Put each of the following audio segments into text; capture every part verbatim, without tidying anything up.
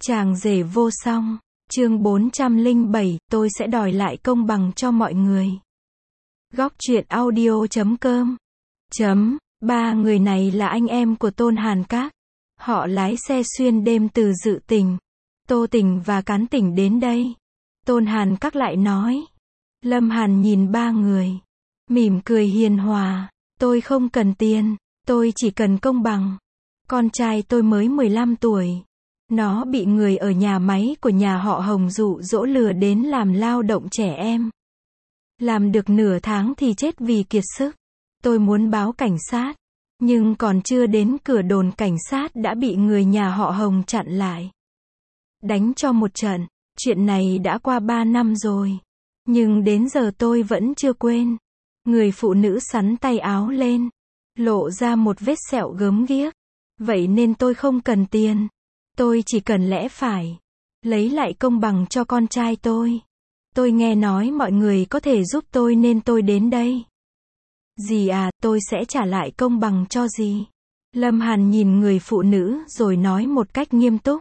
Chàng rể vô song, chương bốn trăm lẻ bảy, tôi sẽ đòi lại công bằng cho mọi người. Góc truyện audio chấm com chấm, ba người này là anh em của Tôn Hàn Các. Họ lái xe xuyên đêm từ Dự Tỉnh, Tô Tỉnh và Cán Tỉnh đến đây. Tôn Hàn Các lại nói. Lâm Hàn nhìn ba người, mỉm cười hiền hòa. Tôi không cần tiền, tôi chỉ cần công bằng. Con trai tôi mới mười lăm tuổi. Nó bị người ở nhà máy của nhà họ Hồng dụ dỗ lừa đến làm lao động trẻ em. Làm được nửa tháng thì chết vì kiệt sức. Tôi muốn báo cảnh sát, nhưng còn chưa đến cửa đồn cảnh sát đã bị người nhà họ Hồng chặn lại. Đánh cho một trận. Chuyện này đã qua ba năm rồi, nhưng đến giờ tôi vẫn chưa quên. Người phụ nữ xắn tay áo lên, lộ ra một vết sẹo gớm ghiếc. Vậy nên tôi không cần tiền. Tôi chỉ cần lẽ phải. Lấy lại công bằng cho con trai tôi. Tôi nghe nói mọi người có thể giúp tôi nên tôi đến đây. Dì à, tôi sẽ trả lại công bằng cho dì. Lâm Hàn nhìn người phụ nữ rồi nói một cách nghiêm túc.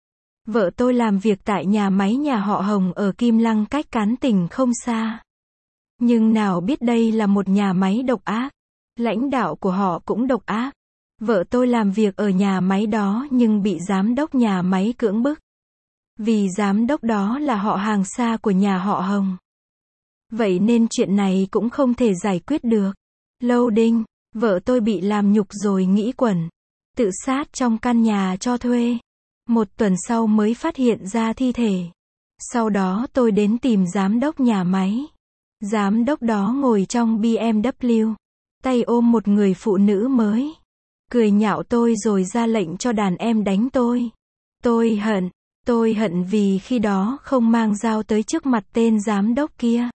Vợ tôi làm việc tại nhà máy nhà họ Hồng ở Kim Lăng cách Cán Tỉnh không xa. Nhưng nào biết đây là một nhà máy độc ác. Lãnh đạo của họ cũng độc ác. Vợ tôi làm việc ở nhà máy đó nhưng bị giám đốc nhà máy cưỡng bức. Vì giám đốc đó là họ hàng xa của nhà họ Hồng. Vậy nên chuyện này cũng không thể giải quyết được. Lâu đinh, vợ tôi bị làm nhục rồi nghĩ quẩn. Tự sát trong căn nhà cho thuê. Một tuần sau mới phát hiện ra thi thể. Sau đó tôi đến tìm giám đốc nhà máy. Giám đốc đó ngồi trong bê em vê, tay ôm một người phụ nữ mới. Cười nhạo tôi rồi ra lệnh cho đàn em đánh tôi. Tôi hận, tôi hận vì khi đó không mang dao tới trước mặt tên giám đốc kia.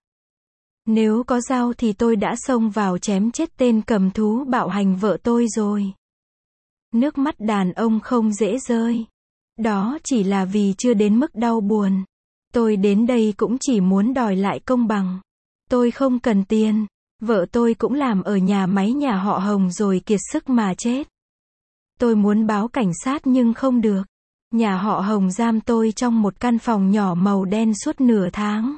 Nếu có dao thì tôi đã xông vào chém chết tên cầm thú bạo hành vợ tôi rồi. Nước mắt đàn ông không dễ rơi. Đó chỉ là vì chưa đến mức đau buồn. Tôi đến đây cũng chỉ muốn đòi lại công bằng. Tôi không cần tiền. Vợ tôi cũng làm ở nhà máy nhà họ Hồng rồi kiệt sức mà chết. Tôi muốn báo cảnh sát nhưng không được. Nhà họ Hồng giam tôi trong một căn phòng nhỏ màu đen suốt nửa tháng.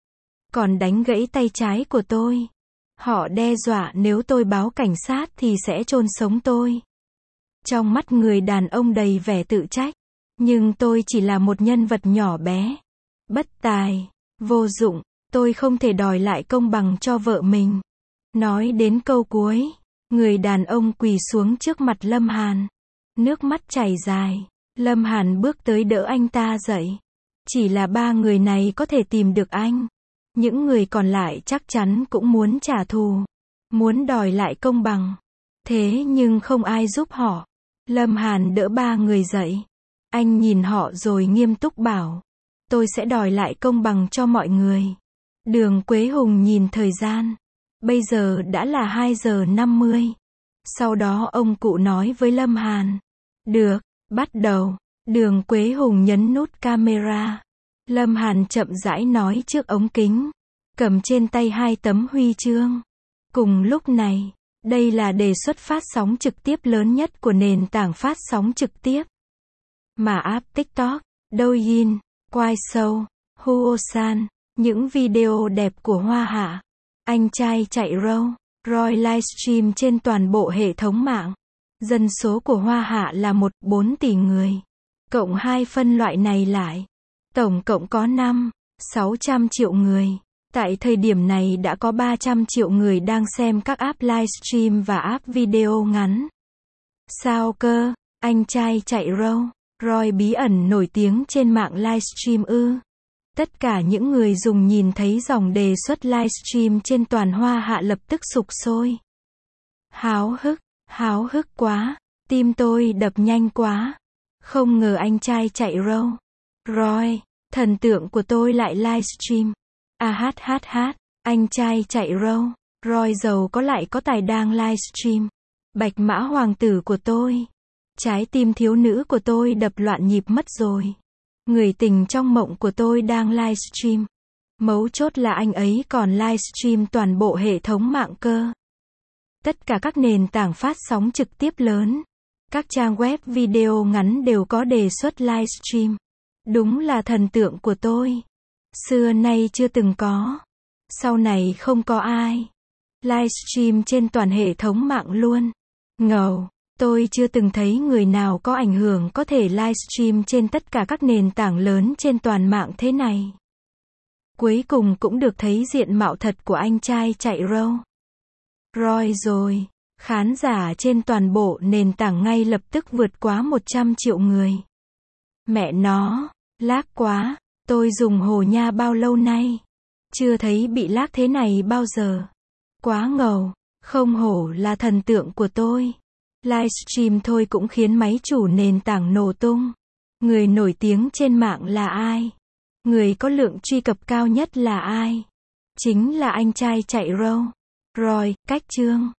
Còn đánh gãy tay trái của tôi. Họ đe dọa nếu tôi báo cảnh sát thì sẽ chôn sống tôi. Trong mắt người đàn ông đầy vẻ tự trách. Nhưng tôi chỉ là một nhân vật nhỏ bé. Bất tài, vô dụng. Tôi không thể đòi lại công bằng cho vợ mình. Nói đến câu cuối, người đàn ông quỳ xuống trước mặt Lâm Hàn. Nước mắt chảy dài. Lâm Hàn bước tới đỡ anh ta dậy. Chỉ là ba người này có thể tìm được anh. Những người còn lại chắc chắn cũng muốn trả thù. Muốn đòi lại công bằng. Thế nhưng không ai giúp họ. Lâm Hàn đỡ ba người dậy. Anh nhìn họ rồi nghiêm túc bảo. Tôi sẽ đòi lại công bằng cho mọi người. Đường Quế Hùng nhìn thời gian. Bây giờ đã là hai giờ năm mươi. Sau đó ông cụ nói với Lâm Hàn. Được, bắt đầu. Đường Quế Hùng nhấn nút camera. Lâm Hàn chậm rãi nói trước ống kính. Cầm trên tay hai tấm huy chương. Cùng lúc này, đây là đề xuất phát sóng trực tiếp lớn nhất của nền tảng phát sóng trực tiếp. Mà app TikTok, Douyin, Quai Show, Huosan, những video đẹp của Hoa Hạ. Anh trai chạy râu, Roy livestream trên toàn bộ hệ thống mạng. Dân số của Hoa Hạ là một phẩy bốn tỷ người. Cộng hai phân loại này lại. Tổng cộng có năm phẩy sáu trăm triệu người. Tại thời điểm này đã có ba trăm triệu người đang xem các app livestream và app video ngắn. Sao cơ, anh trai chạy râu, Roy bí ẩn nổi tiếng trên mạng livestream ư? Tất cả những người dùng nhìn thấy dòng đề xuất livestream trên toàn Hoa Hạ lập tức sục sôi. Háo hức, háo hức quá, tim tôi đập nhanh quá. Không ngờ anh trai chạy râu, Roy, thần tượng của tôi lại livestream. À hát hát hát, anh trai chạy râu, Roy giàu có lại có tài đang livestream. Bạch mã hoàng tử của tôi. Trái tim thiếu nữ của tôi đập loạn nhịp mất rồi. Người tình trong mộng của tôi đang livestream. Mấu chốt là anh ấy còn livestream toàn bộ hệ thống mạng cơ. Tất cả các nền tảng phát sóng trực tiếp lớn, các trang web video ngắn đều có đề xuất livestream. Đúng là thần tượng của tôi. Xưa nay chưa từng có. Sau này không có ai. Livestream trên toàn hệ thống mạng luôn. Ngầu. Tôi chưa từng thấy người nào có ảnh hưởng có thể livestream trên tất cả các nền tảng lớn trên toàn mạng thế này. Cuối cùng cũng được thấy diện mạo thật của anh trai chạy Rolls Royce rồi. Khán giả trên toàn bộ nền tảng ngay lập tức vượt quá một trăm triệu người. Mẹ nó, lag quá. Tôi dùng Hồ Nha bao lâu nay? Chưa thấy bị lag thế này bao giờ. Quá ngầu. Không hổ là thần tượng của tôi. Livestream thôi cũng khiến máy chủ nền tảng nổ tung. Người nổi tiếng trên mạng là ai? Người có lượng truy cập cao nhất là ai? Chính là anh trai chạy Rolls Royce, cách chương.